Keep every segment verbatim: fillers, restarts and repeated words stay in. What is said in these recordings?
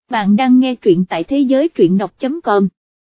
Bạn đang nghe truyện tại thế giới truyện đọc chấm com.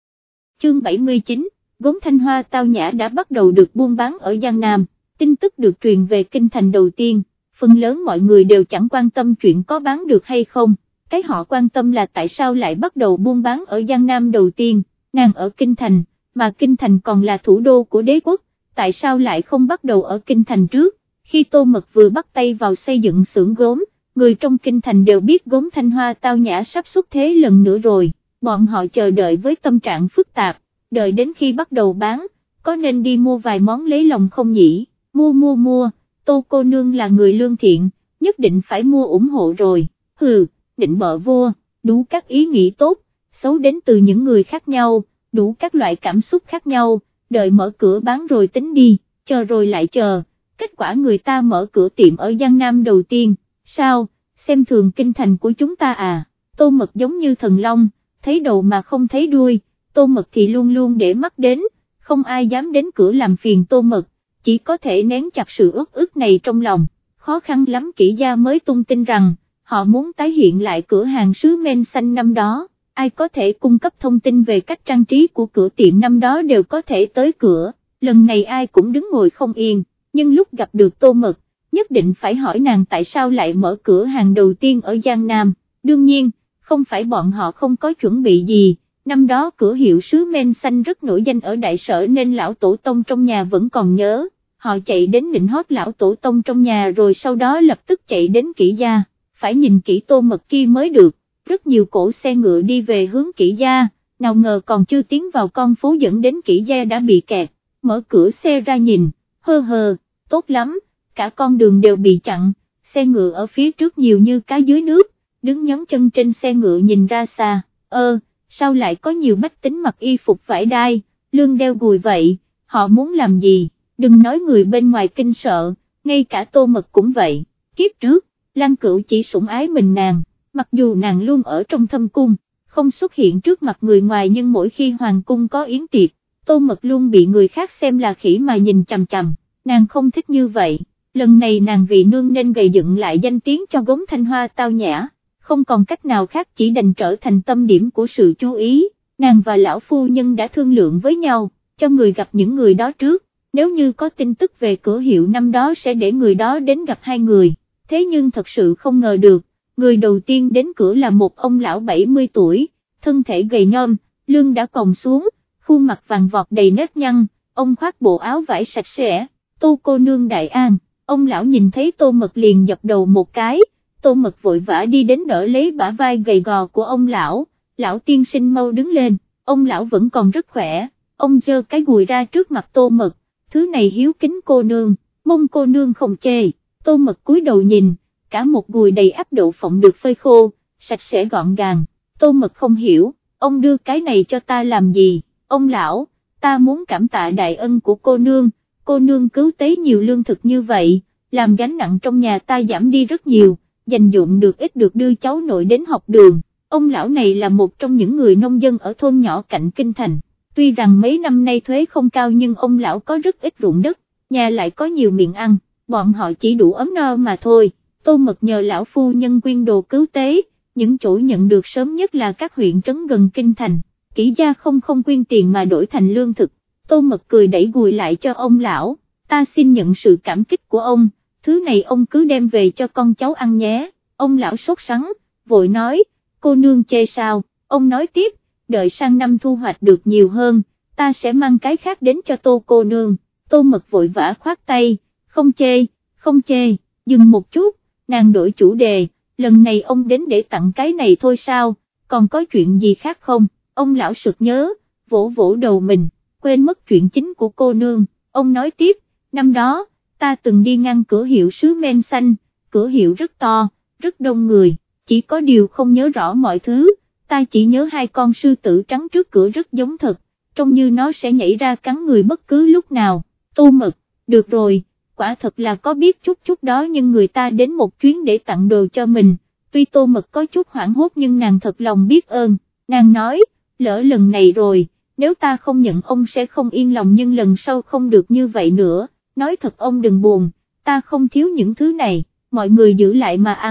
Chương bảy mươi chín, gốm Thanh Hoa tao nhã đã bắt đầu được buôn bán ở Giang Nam, tin tức được truyền về kinh thành đầu tiên, phần lớn mọi người đều chẳng quan tâm chuyện có bán được hay không, cái họ quan tâm là tại sao lại bắt đầu buôn bán ở Giang Nam đầu tiên, nàng ở kinh thành, mà kinh thành còn là thủ đô của đế quốc, tại sao lại không bắt đầu ở kinh thành trước. Khi Tô Mật vừa bắt tay vào xây dựng xưởng gốm, người trong kinh thành đều biết gốm Thanh Hoa tao nhã sắp xuất thế lần nữa rồi, bọn họ chờ đợi với tâm trạng phức tạp, đợi đến khi bắt đầu bán, có nên đi mua vài món lấy lòng không nhỉ, mua mua mua, Tô cô nương là người lương thiện, nhất định phải mua ủng hộ rồi, hừ, định bợ vua, đủ các ý nghĩ tốt, xấu đến từ những người khác nhau, đủ các loại cảm xúc khác nhau, đợi mở cửa bán rồi tính đi, chờ rồi lại chờ, kết quả người ta mở cửa tiệm ở Giang Nam đầu tiên. Sao, xem thường kinh thành của chúng ta à, Tô Mật giống như thần long, thấy đầu mà không thấy đuôi, Tô Mật thì luôn luôn để mắt đến, không ai dám đến cửa làm phiền Tô Mật, chỉ có thể nén chặt sự ức ức này trong lòng, khó khăn lắm Kỷ gia mới tung tin rằng, họ muốn tái hiện lại cửa hàng sứ men xanh năm đó, ai có thể cung cấp thông tin về cách trang trí của cửa tiệm năm đó đều có thể tới cửa, lần này ai cũng đứng ngồi không yên, nhưng lúc gặp được Tô Mật, nhất định phải hỏi nàng tại sao lại mở cửa hàng đầu tiên ở Giang Nam, đương nhiên, không phải bọn họ không có chuẩn bị gì, năm đó cửa hiệu sứ men xanh rất nổi danh ở đại sở nên lão tổ tông trong nhà vẫn còn nhớ, họ chạy đến nịnh hót lão tổ tông trong nhà rồi sau đó lập tức chạy đến Kỷ gia, phải nhìn kỹ Tô Mật kia mới được, rất nhiều cỗ xe ngựa đi về hướng Kỷ gia, nào ngờ còn chưa tiến vào con phố dẫn đến Kỷ gia đã bị kẹt, mở cửa xe ra nhìn, hơ hơ, tốt lắm. Cả con đường đều bị chặn, xe ngựa ở phía trước nhiều như cá dưới nước, đứng nhón chân trên xe ngựa nhìn ra xa, ơ, sao lại có nhiều bách tính mặc y phục vải đai, lưng đeo gùi vậy, họ muốn làm gì, đừng nói người bên ngoài kinh sợ, ngay cả Tô Mật cũng vậy, kiếp trước, Lăng Cửu chỉ sủng ái mình nàng, mặc dù nàng luôn ở trong thâm cung, không xuất hiện trước mặt người ngoài nhưng mỗi khi hoàng cung có yến tiệc, Tô Mật luôn bị người khác xem là khỉ mà nhìn chằm chằm, nàng không thích như vậy. Lần này nàng vì nương nên gầy dựng lại danh tiếng cho gốm Thanh Hoa tao nhã, không còn cách nào khác chỉ đành trở thành tâm điểm của sự chú ý, nàng và lão phu nhân đã thương lượng với nhau, cho người gặp những người đó trước, nếu như có tin tức về cửa hiệu năm đó sẽ để người đó đến gặp hai người, thế nhưng thật sự không ngờ được, người đầu tiên đến cửa là một ông lão bảy mươi tuổi, thân thể gầy nhom, lưng đã còng xuống, khuôn mặt vàng vọt đầy nếp nhăn, ông khoác bộ áo vải sạch sẽ, Tô cô nương đại an. Ông lão nhìn thấy Tô Mật liền dập đầu một cái, Tô Mật vội vã đi đến đỡ lấy bả vai gầy gò của ông lão, lão tiên sinh mau đứng lên, ông lão vẫn còn rất khỏe, ông giơ cái gùi ra trước mặt Tô Mật, thứ này hiếu kính cô nương, mong cô nương không chê, Tô Mật cúi đầu nhìn, cả một gùi đầy ắp đậu phộng được phơi khô, sạch sẽ gọn gàng, Tô Mật không hiểu, ông đưa cái này cho ta làm gì, ông lão, ta muốn cảm tạ đại ân của cô nương. Cô nương cứu tế nhiều lương thực như vậy, làm gánh nặng trong nhà ta giảm đi rất nhiều, dành dụm được ít được đưa cháu nội đến học đường. Ông lão này là một trong những người nông dân ở thôn nhỏ cạnh kinh thành, tuy rằng mấy năm nay thuế không cao nhưng ông lão có rất ít ruộng đất, nhà lại có nhiều miệng ăn, bọn họ chỉ đủ ấm no mà thôi. Tô Mật nhờ lão phu nhân quyên đồ cứu tế, những chỗ nhận được sớm nhất là các huyện trấn gần kinh thành, Kỷ gia không không quyên tiền mà đổi thành lương thực. Tô Mật cười đẩy gùi lại cho ông lão, ta xin nhận sự cảm kích của ông, thứ này ông cứ đem về cho con cháu ăn nhé, ông lão sốt sắng, vội nói, cô nương chê sao, ông nói tiếp, đợi sang năm thu hoạch được nhiều hơn, ta sẽ mang cái khác đến cho Tô cô nương, Tô Mật vội vã khoát tay, không chê, không chê, dừng một chút, nàng đổi chủ đề, lần này ông đến để tặng cái này thôi sao, còn có chuyện gì khác không, ông lão sực nhớ, vỗ vỗ đầu mình. Quên mất chuyện chính của cô nương, ông nói tiếp, năm đó, ta từng đi ngang cửa hiệu sứ men xanh, cửa hiệu rất to, rất đông người, chỉ có điều không nhớ rõ mọi thứ, ta chỉ nhớ hai con sư tử trắng trước cửa rất giống thật, trông như nó sẽ nhảy ra cắn người bất cứ lúc nào. Tô Mật, được rồi, quả thật là có biết chút chút đó nhưng người ta đến một chuyến để tặng đồ cho mình, tuy Tô Mật có chút hoảng hốt nhưng nàng thật lòng biết ơn, nàng nói, lỡ lần này rồi. Nếu ta không nhận ông sẽ không yên lòng nhưng lần sau không được như vậy nữa, nói thật ông đừng buồn, ta không thiếu những thứ này, mọi người giữ lại mà ăn,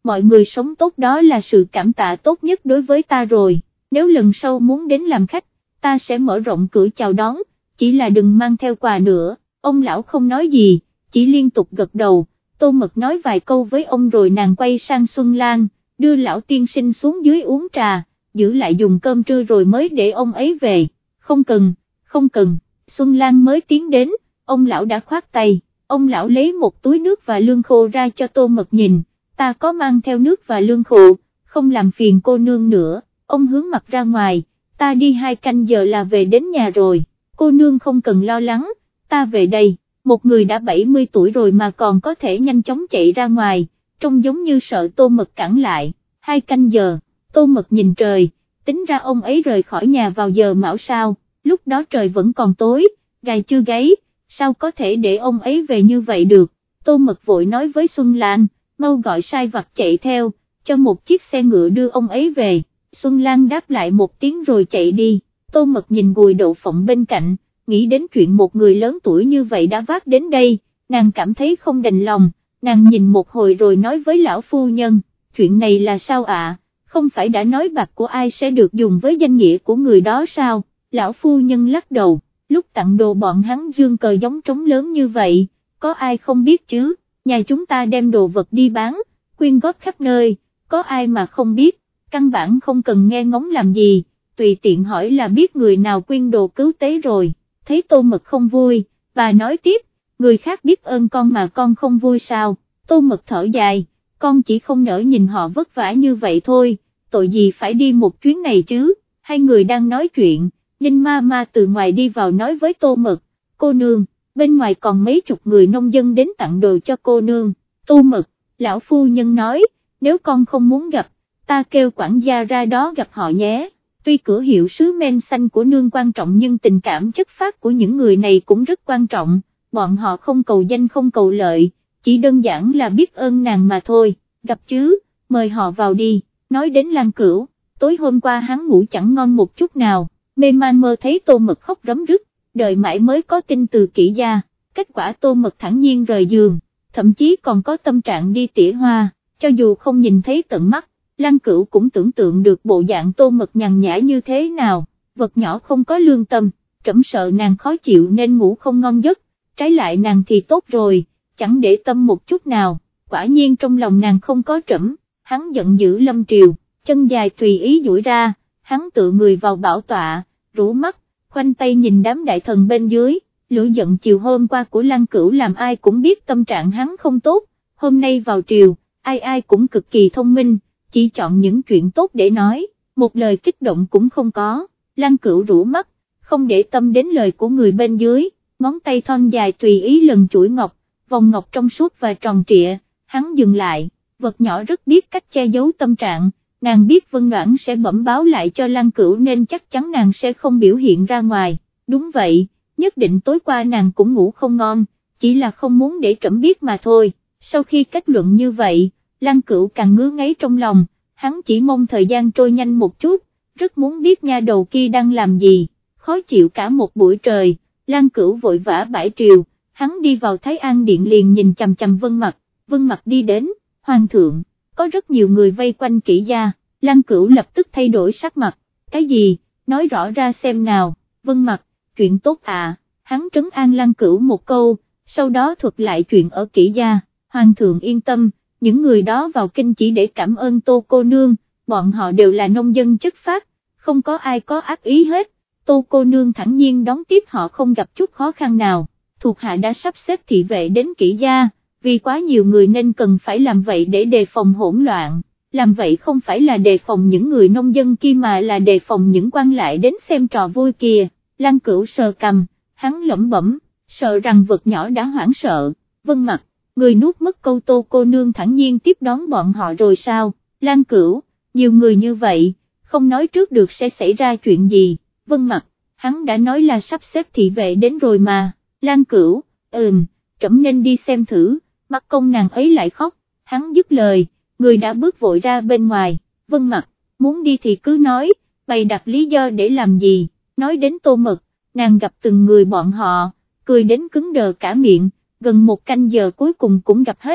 mọi người sống tốt đó là sự cảm tạ tốt nhất đối với ta rồi, nếu lần sau muốn đến làm khách, ta sẽ mở rộng cửa chào đón, chỉ là đừng mang theo quà nữa. Ông lão không nói gì, chỉ liên tục gật đầu. Tô Mật nói vài câu với ông rồi nàng quay sang Xuân Lan, đưa lão tiên sinh xuống dưới uống trà, giữ lại dùng cơm trưa rồi mới để ông ấy về. Không cần, không cần, Xuân Lan mới tiến đến, ông lão đã khoát tay, ông lão lấy một túi nước và lương khô ra cho Tô Mật nhìn, ta có mang theo nước và lương khô, không làm phiền cô nương nữa. Ông hướng mặt ra ngoài, ta đi hai canh giờ là về đến nhà rồi, cô nương không cần lo lắng, ta về đây. Một người đã bảy mươi tuổi rồi mà còn có thể nhanh chóng chạy ra ngoài, trông giống như sợ Tô Mật cản lại. Hai canh giờ, Tô Mật nhìn trời, tính ra ông ấy rời khỏi nhà vào giờ mão sao, lúc đó trời vẫn còn tối, gà chưa gáy, sao có thể để ông ấy về như vậy được. Tô Mật vội nói với Xuân Lan, mau gọi sai vặt chạy theo, cho một chiếc xe ngựa đưa ông ấy về. Xuân Lan đáp lại một tiếng rồi chạy đi. Tô Mật nhìn gùi đậu phộng bên cạnh, nghĩ đến chuyện một người lớn tuổi như vậy đã vác đến đây, nàng cảm thấy không đành lòng, nàng nhìn một hồi rồi nói với lão phu nhân, chuyện này là sao ạ, không phải đã nói bạc của ai sẽ được dùng với danh nghĩa của người đó sao? Lão phu nhân lắc đầu, lúc tặng đồ bọn hắn dương cờ giống trống lớn như vậy, có ai không biết chứ, nhà chúng ta đem đồ vật đi bán, quyên góp khắp nơi, có ai mà không biết, căn bản không cần nghe ngóng làm gì, tùy tiện hỏi là biết người nào quyên đồ cứu tế rồi. Thấy Tô Mật không vui, bà nói tiếp, người khác biết ơn con mà con không vui sao? Tô Mật thở dài, con chỉ không nỡ nhìn họ vất vả như vậy thôi, tội gì phải đi một chuyến này chứ. Hai người đang nói chuyện, Ninh ma ma từ ngoài đi vào nói với Tô Mật, cô nương, bên ngoài còn mấy chục người nông dân đến tặng đồ cho cô nương. Tô Mật, lão phu nhân nói, nếu con không muốn gặp, ta kêu quản gia ra đó gặp họ nhé. Tuy cửa hiệu sứ men xanh của nương quan trọng nhưng tình cảm chất phát của những người này cũng rất quan trọng, bọn họ không cầu danh không cầu lợi, chỉ đơn giản là biết ơn nàng mà thôi. Gặp chứ, mời họ vào đi. Nói đến Lan Cửu, tối hôm qua hắn ngủ chẳng ngon một chút nào, mê man mơ thấy Tô Mật khóc rấm rứt, đợi mãi mới có tin từ Kỷ gia, kết quả Tô Mật thản nhiên rời giường, thậm chí còn có tâm trạng đi tỉa hoa, cho dù không nhìn thấy tận mắt. Lan Cửu cũng tưởng tượng được bộ dạng Tô Mật nhàn nhã như thế nào, vật nhỏ không có lương tâm, trẫm sợ nàng khó chịu nên ngủ không ngon giấc, trái lại nàng thì tốt rồi, chẳng để tâm một chút nào, quả nhiên trong lòng nàng không có trẫm. Hắn giận dữ Lâm Triều, chân dài tùy ý duỗi ra, hắn tự người vào bảo tọa, rũ mắt, khoanh tay nhìn đám đại thần bên dưới, lửa giận chiều hôm qua của Lan Cửu làm ai cũng biết tâm trạng hắn không tốt, hôm nay vào triều, ai ai cũng cực kỳ thông minh, chỉ chọn những chuyện tốt để nói, một lời kích động cũng không có. Lan Cửu rũ mắt, không để tâm đến lời của người bên dưới, ngón tay thon dài tùy ý lần chuỗi ngọc, vòng ngọc trong suốt và tròn trịa, hắn dừng lại, vật nhỏ rất biết cách che giấu tâm trạng, nàng biết Vân Noãn sẽ bẩm báo lại cho Lan Cửu nên chắc chắn nàng sẽ không biểu hiện ra ngoài. Đúng vậy, nhất định tối qua nàng cũng ngủ không ngon, chỉ là không muốn để trẫm biết mà thôi. Sau khi kết luận như vậy, Lan Cửu càng ngứa ngáy trong lòng, hắn chỉ mong thời gian trôi nhanh một chút, rất muốn biết nha đầu kia đang làm gì, khó chịu cả một buổi trời. Lan Cửu vội vã bãi triều, hắn đi vào Thái An Điện liền nhìn chằm chằm Vân Mặc, Vân Mặc đi đến, hoàng thượng, có rất nhiều người vây quanh Kỷ gia. Lan Cửu lập tức thay đổi sắc mặt, cái gì, nói rõ ra xem nào. Vân Mặc, chuyện tốt à, hắn trấn an Lan Cửu một câu, sau đó thuật lại chuyện ở Kỷ gia. Hoàng thượng yên tâm, những người đó vào kinh chỉ để cảm ơn Tô cô nương, bọn họ đều là nông dân chất phác, không có ai có ác ý hết. Tô cô nương thản nhiên đón tiếp họ không gặp chút khó khăn nào. Thuộc hạ đã sắp xếp thị vệ đến Kỷ gia, vì quá nhiều người nên cần phải làm vậy để đề phòng hỗn loạn, làm vậy không phải là đề phòng những người nông dân kia mà là đề phòng những quan lại đến xem trò vui kìa. Lan Cửu sờ cằm, hắn lẩm bẩm, sợ rằng vật nhỏ đã hoảng sợ. Vân Mặc, người nuốt mất câu Tô cô nương thản nhiên tiếp đón bọn họ rồi sao? Lan Cửu, nhiều người như vậy, không nói trước được sẽ xảy ra chuyện gì. Vân Mặc, hắn đã nói là sắp xếp thị vệ đến rồi mà. Lan Cửu, ừm, trẫm nên đi xem thử. Mắt công nàng ấy lại khóc, hắn dứt lời, người đã bước vội ra bên ngoài. Vân Mặc, muốn đi thì cứ nói, bày đặt lý do để làm gì? Nói đến Tô Mật, nàng gặp từng người bọn họ, cười đến cứng đờ cả miệng, gần một canh giờ cuối cùng cũng gặp hết,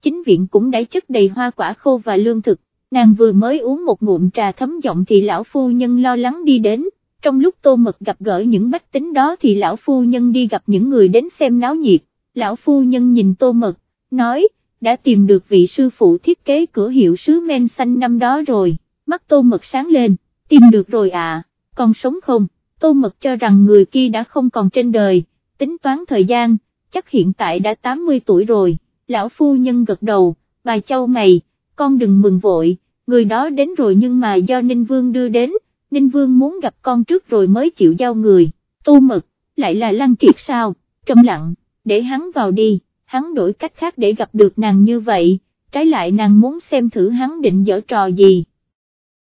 chính viện cũng đã chất đầy hoa quả khô và lương thực, nàng vừa mới uống một ngụm trà thấm giọng thì lão phu nhân lo lắng đi đến, trong lúc Tô Mật gặp gỡ những bách tính đó thì lão phu nhân đi gặp những người đến xem náo nhiệt, lão phu nhân nhìn Tô Mật, nói, đã tìm được vị sư phụ thiết kế cửa hiệu sứ men xanh năm đó rồi, mắt Tô Mật sáng lên, tìm được rồi à, còn sống không? Tô Mật cho rằng người kia đã không còn trên đời, tính toán thời gian, chắc hiện tại đã tám mươi tuổi rồi, lão phu nhân gật đầu, bà chau mày, con đừng mừng vội, người đó đến rồi nhưng mà do Ninh Vương đưa đến, Ninh Vương muốn gặp con trước rồi mới chịu giao người, Tô Mật, lại là Lăng Kiệt sao, trầm lặng, để hắn vào đi, hắn đổi cách khác để gặp được nàng như vậy, trái lại nàng muốn xem thử hắn định giở trò gì.